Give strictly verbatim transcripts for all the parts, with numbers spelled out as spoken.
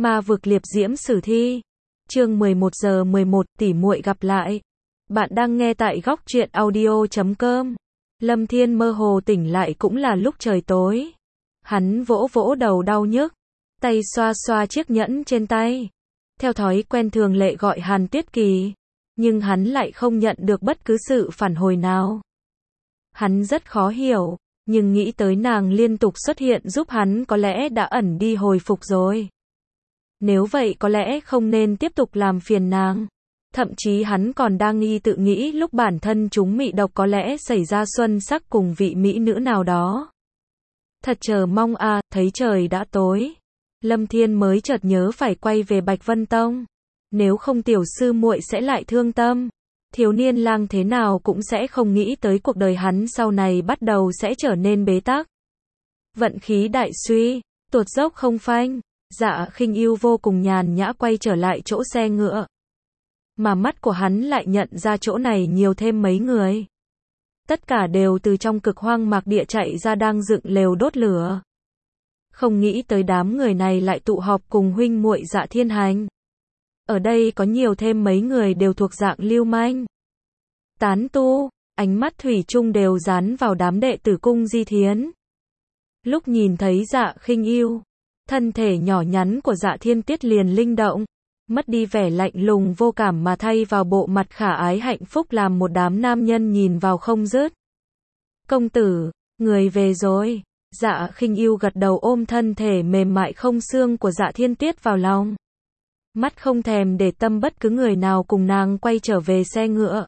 Ma vực liệp diễm sử thi. Chương mười một giờ mười một, tỉ muội gặp lại. Bạn đang nghe tại góc truyện audio chấm com. Lâm Thiên mơ hồ tỉnh lại cũng là lúc trời tối. Hắn vỗ vỗ đầu đau nhức, tay xoa xoa chiếc nhẫn trên tay. Theo thói quen thường lệ gọi Hàn Tuyết Kỳ, nhưng hắn lại không nhận được bất cứ sự phản hồi nào. Hắn rất khó hiểu, nhưng nghĩ tới nàng liên tục xuất hiện giúp hắn có lẽ đã ẩn đi hồi phục rồi. Nếu vậy có lẽ không nên tiếp tục làm phiền nàng. Thậm chí hắn còn đang nghi tự nghĩ lúc bản thân chúng mị độc có lẽ xảy ra xuân sắc cùng vị mỹ nữ nào đó. Thật chờ mong à, thấy trời đã tối. Lâm Thiên mới chợt nhớ phải quay về Bạch Vân Tông. Nếu không tiểu sư muội sẽ lại thương tâm. Thiếu niên lang thế nào cũng sẽ không nghĩ tới cuộc đời hắn sau này bắt đầu sẽ trở nên bế tắc. Vận khí đại suy, tuột dốc không phanh. Dạ Khinh Ưu vô cùng nhàn nhã quay trở lại chỗ xe ngựa. Mà mắt của hắn lại nhận ra chỗ này nhiều thêm mấy người. Tất cả đều từ trong cực hoang mạc địa chạy ra đang dựng lều đốt lửa. Không nghĩ tới đám người này lại tụ họp cùng huynh muội Dạ Thiên Hành. Ở đây có nhiều thêm mấy người đều thuộc dạng lưu manh. Tán tu, ánh mắt thủy chung đều dán vào đám đệ tử Cung Di Thiến. Lúc nhìn thấy Dạ Khinh Ưu, thân thể nhỏ nhắn của Dạ Thiên Tiết liền linh động, mất đi vẻ lạnh lùng vô cảm mà thay vào bộ mặt khả ái hạnh phúc làm một đám nam nhân nhìn vào không dứt. Công tử, người về rồi. Dạ Khinh Ưu gật đầu ôm thân thể mềm mại không xương của Dạ Thiên Tiết vào lòng. Mắt không thèm để tâm bất cứ người nào cùng nàng quay trở về xe ngựa.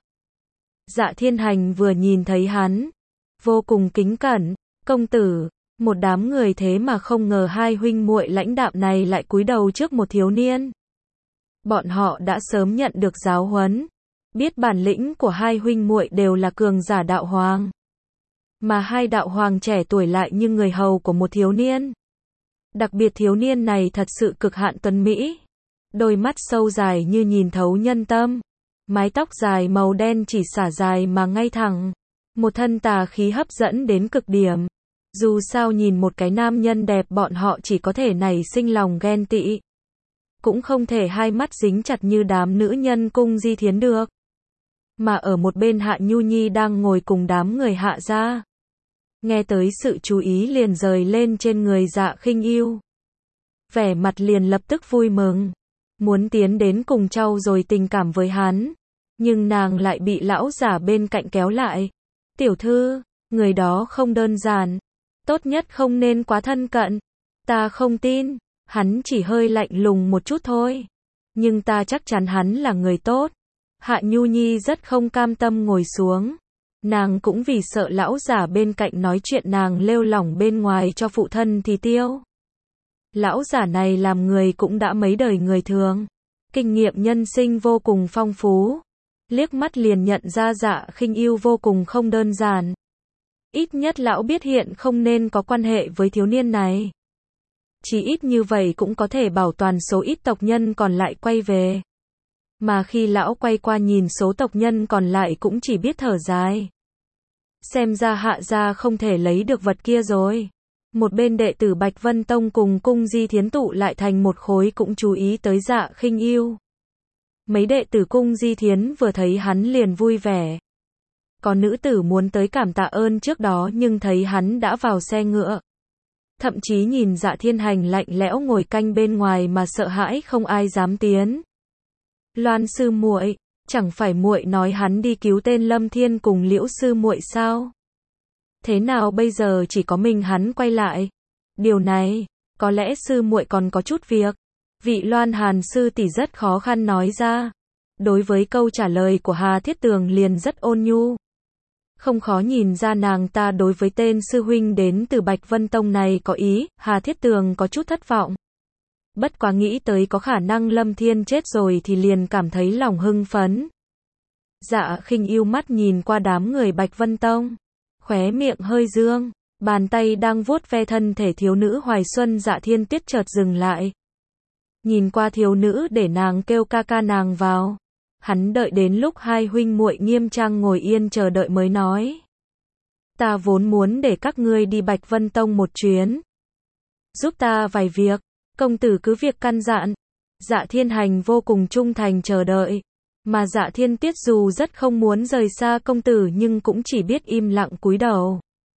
Dạ Thiên Hành vừa nhìn thấy hắn, vô cùng kính cẩn, công tử. Một đám người thế mà không ngờ hai huynh muội lãnh đạm này lại cúi đầu trước một thiếu niên. Bọn họ đã sớm nhận được giáo huấn, biết bản lĩnh của hai huynh muội đều là cường giả đạo hoàng. Mà hai đạo hoàng trẻ tuổi lại như người hầu của một thiếu niên. Đặc biệt thiếu niên này thật sự cực hạn tuấn mỹ. Đôi mắt sâu dài như nhìn thấu nhân tâm. Mái tóc dài màu đen chỉ xả dài mà ngay thẳng. Một thân tà khí hấp dẫn đến cực điểm. Dù sao nhìn một cái nam nhân đẹp bọn họ chỉ có thể nảy sinh lòng ghen tị. Cũng không thể hai mắt dính chặt như đám nữ nhân Cung Di Thiến được. Mà ở một bên Hạ Nhu Nhi đang ngồi cùng đám người Hạ gia. Nghe tới sự chú ý liền rời lên trên người Dạ Khinh Ưu. Vẻ mặt liền lập tức vui mừng. Muốn tiến đến cùng trau dồi tình cảm với hắn. Nhưng nàng lại bị lão giả bên cạnh kéo lại. Tiểu thư, người đó không đơn giản. Tốt nhất không nên quá thân cận. Ta không tin. Hắn chỉ hơi lạnh lùng một chút thôi. Nhưng ta chắc chắn hắn là người tốt. Hạ Nhu Nhi rất không cam tâm ngồi xuống. Nàng cũng vì sợ lão giả bên cạnh nói chuyện nàng lêu lỏng bên ngoài cho phụ thân thì tiêu. Lão giả này làm người cũng đã mấy đời người thường. Kinh nghiệm nhân sinh vô cùng phong phú. Liếc mắt liền nhận ra Dạ Khinh Ưu vô cùng không đơn giản. Ít nhất lão biết hiện không nên có quan hệ với thiếu niên này. Chỉ ít như vậy cũng có thể bảo toàn số ít tộc nhân còn lại quay về. Mà khi lão quay qua nhìn số tộc nhân còn lại cũng chỉ biết thở dài. Xem ra Hạ gia không thể lấy được vật kia rồi. Một bên đệ tử Bạch Vân Tông cùng Cung Di Thiến tụ lại thành một khối cũng chú ý tới Dạ Khinh Ưu. Mấy đệ tử Cung Di Thiến vừa thấy hắn liền vui vẻ. Có nữ tử muốn tới cảm tạ ơn trước đó nhưng thấy hắn đã vào xe ngựa. Thậm chí nhìn Dạ Thiên Hành lạnh lẽo ngồi canh bên ngoài mà sợ hãi không ai dám tiến. Loan sư muội, chẳng phải muội nói hắn đi cứu tên Lâm Thiên cùng Liễu sư muội sao? Thế nào bây giờ chỉ có mình hắn quay lại? Điều này, có lẽ sư muội còn có chút việc. Vị Loan Hàn sư tỷ rất khó khăn nói ra. Đối với câu trả lời của Hà Thiết Tường liền rất ôn nhu. Không khó nhìn ra nàng ta đối với tên sư huynh đến từ Bạch Vân Tông này có ý, Hà Thiết Tường có chút thất vọng. Bất quá nghĩ tới có khả năng Lâm Thiên chết rồi thì liền cảm thấy lòng hưng phấn. Dạ Khinh Ưu mắt nhìn qua đám người Bạch Vân Tông. Khóe miệng hơi dương, bàn tay đang vuốt ve thân thể thiếu nữ Hoài Xuân Dạ Thiên Tiết chợt dừng lại. Nhìn qua thiếu nữ để nàng kêu ca ca nàng vào. Hắn đợi đến lúc hai huynh muội nghiêm trang ngồi yên chờ đợi mới nói. Ta vốn muốn để các ngươi đi Bạch Vân Tông một chuyến. Giúp ta vài việc. Công tử cứ việc căn dặn. Dạ Thiên Hành vô cùng trung thành chờ đợi. Mà Dạ Thiên Tuyết dù rất không muốn rời xa công tử nhưng cũng chỉ biết im lặng cúi đầu.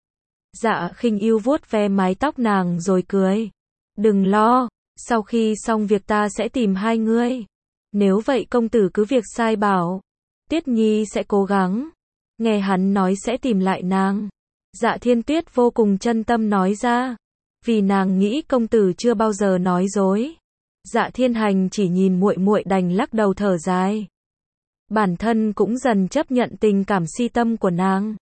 Dạ Khinh Ưu vuốt ve mái tóc nàng rồi cười. Đừng lo, sau khi xong việc ta sẽ tìm hai ngươi. Nếu vậy công tử cứ việc sai bảo. Tuyết Nhi sẽ cố gắng. Nghe hắn nói sẽ tìm lại nàng. Dạ Thiên Tuyết vô cùng chân tâm nói ra. Vì nàng nghĩ công tử chưa bao giờ nói dối. Dạ Thiên Hành chỉ nhìn muội muội đành lắc đầu thở dài. Bản thân cũng dần chấp nhận tình cảm si tâm của nàng.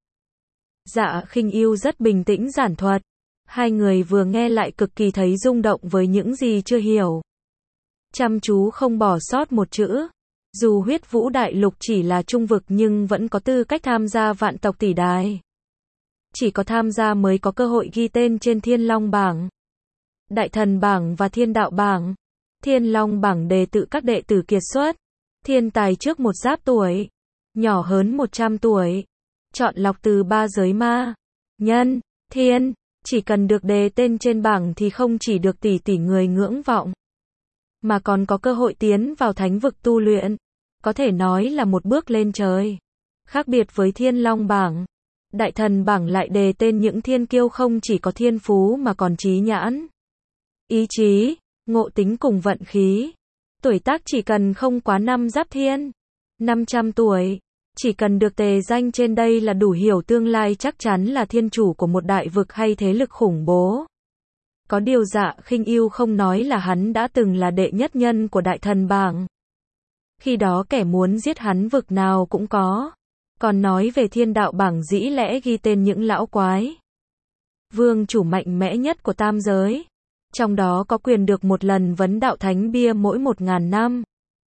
Dạ Khinh Ưu rất bình tĩnh giản thuật. Hai người vừa nghe lại cực kỳ thấy rung động với những gì chưa hiểu. Chăm chú không bỏ sót một chữ. Dù Huyết Vũ Đại Lục chỉ là trung vực nhưng vẫn có tư cách tham gia vạn tộc tỷ đài. Chỉ có tham gia mới có cơ hội ghi tên trên Thiên Long bảng, Đại Thần bảng và Thiên Đạo bảng. Thiên Long bảng đề tự các đệ tử kiệt xuất, thiên tài trước một giáp tuổi, nhỏ hơn một trăm tuổi, chọn lọc từ ba giới ma, nhân, thiên, chỉ cần được đề tên trên bảng thì không chỉ được tỷ tỷ người ngưỡng vọng, mà còn có cơ hội tiến vào thánh vực tu luyện, có thể nói là một bước lên trời. Khác biệt với Thiên Long bảng, Đại Thần bảng lại đề tên những thiên kiêu không chỉ có thiên phú mà còn trí nhãn, ý chí, ngộ tính cùng vận khí. Tuổi tác chỉ cần không quá năm giáp thiên, năm trăm tuổi, chỉ cần được tề danh trên đây là đủ hiểu tương lai chắc chắn là thiên chủ của một đại vực hay thế lực khủng bố. Có điều Dạ Khinh Ưu không nói là hắn đã từng là đệ nhất nhân của Đại Thần bảng. Khi đó kẻ muốn giết hắn vực nào cũng có. Còn nói về Thiên Đạo bảng dĩ lẽ ghi tên những lão quái, vương chủ mạnh mẽ nhất của tam giới. Trong đó có quyền được một lần vấn đạo thánh bia mỗi một ngàn năm.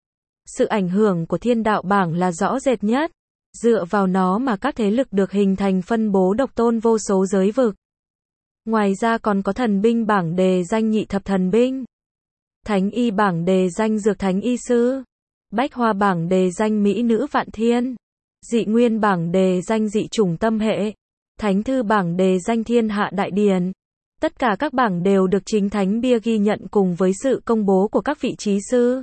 Sự ảnh hưởng của Thiên Đạo bảng là rõ rệt nhất. Dựa vào nó mà các thế lực được hình thành phân bố độc tôn vô số giới vực. Ngoài ra còn có thần binh bảng đề danh nhị thập thần binh, thánh y bảng đề danh dược thánh y sư, bách hoa bảng đề danh mỹ nữ vạn thiên, dị nguyên bảng đề danh dị chủng tâm hệ, thánh thư bảng đề danh thiên hạ đại điển. Tất cả các bảng đều được chính thánh bia ghi nhận cùng với sự công bố của các vị trí sư.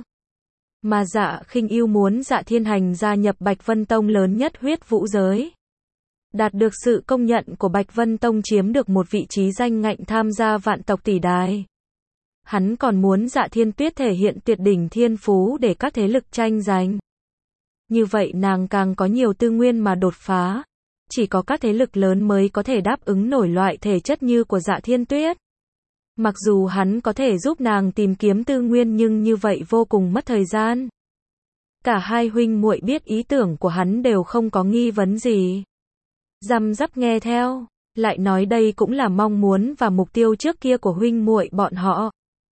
Mà Dạ Khinh Ưu muốn Dạ Thiên Hành gia nhập Bạch Vân Tông lớn nhất huyết vũ giới. Đạt được sự công nhận của Bạch Vân Tông chiếm được một vị trí danh ngạnh tham gia vạn tộc tỷ đài. Hắn còn muốn Dạ Thiên Tuyết thể hiện tuyệt đỉnh thiên phú để các thế lực tranh giành. Như vậy nàng càng có nhiều tư nguyên mà đột phá. Chỉ có các thế lực lớn mới có thể đáp ứng nổi loại thể chất như của Dạ Thiên Tuyết. Mặc dù hắn có thể giúp nàng tìm kiếm tư nguyên nhưng như vậy vô cùng mất thời gian. Cả hai huynh muội biết ý tưởng của hắn đều không có nghi vấn gì. Răm rắp nghe theo, lại nói đây cũng là mong muốn và mục tiêu trước kia của huynh muội bọn họ.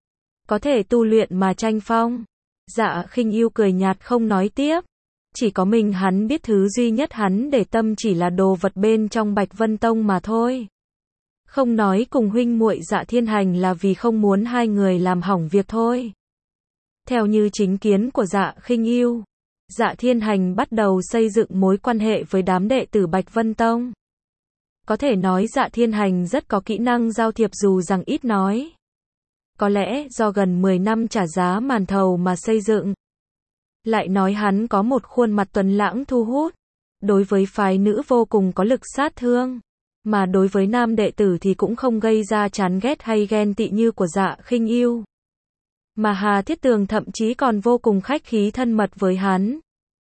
Có thể tu luyện mà tranh phong. Dạ Khinh Ưu cười nhạt không nói tiếp. Chỉ có mình hắn biết thứ duy nhất hắn để tâm chỉ là đồ vật bên trong Bạch Vân Tông mà thôi. Không nói cùng huynh muội Dạ Thiên Hành là vì không muốn hai người làm hỏng việc thôi. Theo như chính kiến của Dạ Khinh Ưu, Dạ Thiên Hành bắt đầu xây dựng mối quan hệ với đám đệ tử Bạch Vân Tông. Có thể nói Dạ Thiên Hành rất có kỹ năng giao thiệp dù rằng ít nói. Có lẽ do gần mười năm trả giá màn thầu mà xây dựng. Lại nói hắn có một khuôn mặt tuấn lãng thu hút. Đối với phái nữ vô cùng có lực sát thương. Mà đối với nam đệ tử thì cũng không gây ra chán ghét hay ghen tị như của Dạ Khinh Ưu. Mà Hà Thiết Tường thậm chí còn vô cùng khách khí thân mật với hắn.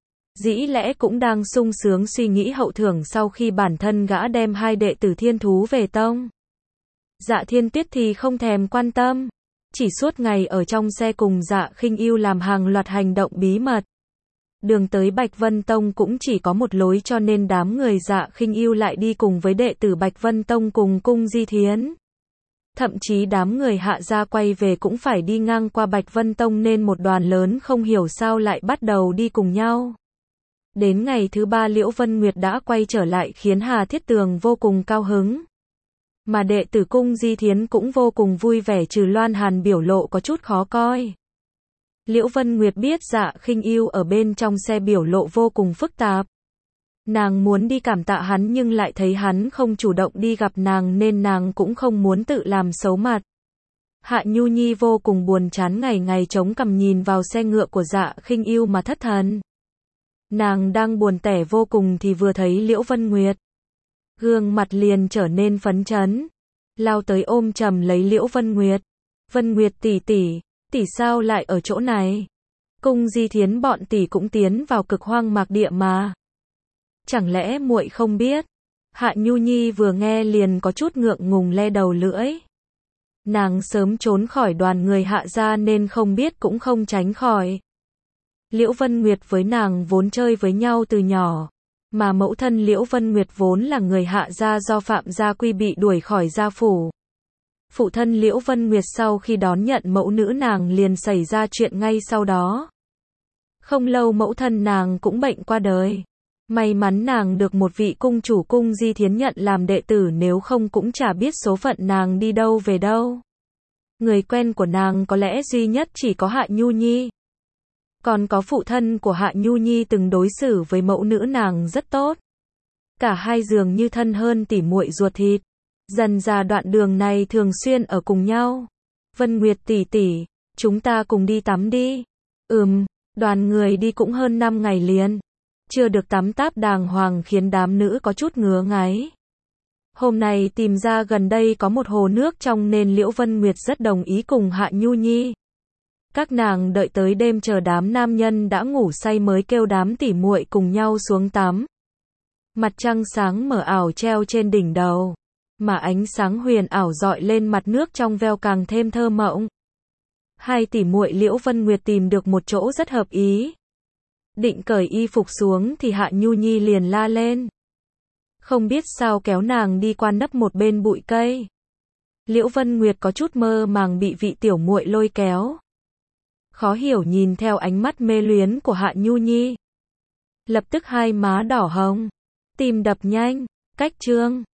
Dĩ lẽ cũng đang sung sướng suy nghĩ hậu thưởng sau khi bản thân gã đem hai đệ tử thiên thú về tông. Dạ Thiên Tuyết thì không thèm quan tâm. Chỉ suốt ngày ở trong xe cùng Dạ Khinh Ưu làm hàng loạt hành động bí mật. Đường tới Bạch Vân Tông cũng chỉ có một lối cho nên đám người Dạ Khinh Ưu lại đi cùng với đệ tử Bạch Vân Tông cùng cung Di Thiến. Thậm chí đám người Hạ gia quay về cũng phải đi ngang qua Bạch Vân Tông nên một đoàn lớn không hiểu sao lại bắt đầu đi cùng nhau. Đến ngày thứ ba Liễu Vân Nguyệt đã quay trở lại khiến Hà Thiết Tường vô cùng cao hứng. Mà đệ tử cung Di Thiến cũng vô cùng vui vẻ trừ Loan Hàn biểu lộ có chút khó coi. Liễu Vân Nguyệt biết Dạ Khinh Ưu ở bên trong xe biểu lộ vô cùng phức tạp. Nàng muốn đi cảm tạ hắn nhưng lại thấy hắn không chủ động đi gặp nàng nên nàng cũng không muốn tự làm xấu mặt. Hạ Nhu Nhi vô cùng buồn chán, ngày ngày chống cằm nhìn vào xe ngựa của Dạ Khinh Ưu mà thất thần. Nàng đang buồn tẻ vô cùng thì vừa thấy Liễu Vân Nguyệt. Gương mặt liền trở nên phấn chấn. Lao tới ôm chầm lấy Liễu Vân Nguyệt. Vân Nguyệt tỷ tỷ, tỷ sao lại ở chỗ này? Cung Di Thiến bọn tỷ cũng tiến vào cực hoang mạc địa mà. Chẳng lẽ muội không biết? Hạ Nhu Nhi vừa nghe liền có chút ngượng ngùng le đầu lưỡi. Nàng sớm trốn khỏi đoàn người Hạ gia nên không biết cũng không tránh khỏi. Liễu Vân Nguyệt với nàng vốn chơi với nhau từ nhỏ, mà mẫu thân Liễu Vân Nguyệt vốn là người Hạ gia do Phạm gia Quy bị đuổi khỏi gia phủ. Phụ thân Liễu Vân Nguyệt sau khi đón nhận mẫu nữ nàng liền xảy ra chuyện ngay sau đó. Không lâu mẫu thân nàng cũng bệnh qua đời. May mắn nàng được một vị cung chủ Cung Di Thiến nhận làm đệ tử, nếu không cũng chả biết số phận nàng đi đâu về đâu. Người quen của nàng có lẽ duy nhất chỉ có Hạ Nhu Nhi. Còn có phụ thân của Hạ Nhu Nhi từng đối xử với mẫu nữ nàng rất tốt. Cả hai dường như thân hơn tỉ muội ruột thịt. Dần ra đoạn đường này thường xuyên ở cùng nhau. Vân Nguyệt tỷ tỷ, chúng ta cùng đi tắm đi. Ừm, đoàn người đi cũng hơn năm ngày liền. Chưa được tắm táp đàng hoàng khiến đám nữ có chút ngứa ngáy. Hôm nay tìm ra gần đây có một hồ nước trong nên Liễu Vân Nguyệt rất đồng ý cùng Hạ Nhu Nhi. Các nàng đợi tới đêm chờ đám nam nhân đã ngủ say mới kêu đám tỉ muội cùng nhau xuống tắm. Mặt trăng sáng mờ ảo treo trên đỉnh đầu, mà ánh sáng huyền ảo rọi lên mặt nước trong veo càng thêm thơ mộng. Hai tỉ muội Liễu Vân Nguyệt tìm được một chỗ rất hợp ý. Định cởi y phục xuống thì Hạ Nhu Nhi liền la lên. Không biết sao kéo nàng đi qua nấp một bên bụi cây. Liễu Vân Nguyệt có chút mơ màng bị vị tiểu muội lôi kéo. Khó hiểu nhìn theo ánh mắt mê luyến của Hạ Nhu Nhi. Lập tức hai má đỏ hồng, tim đập nhanh, cách chương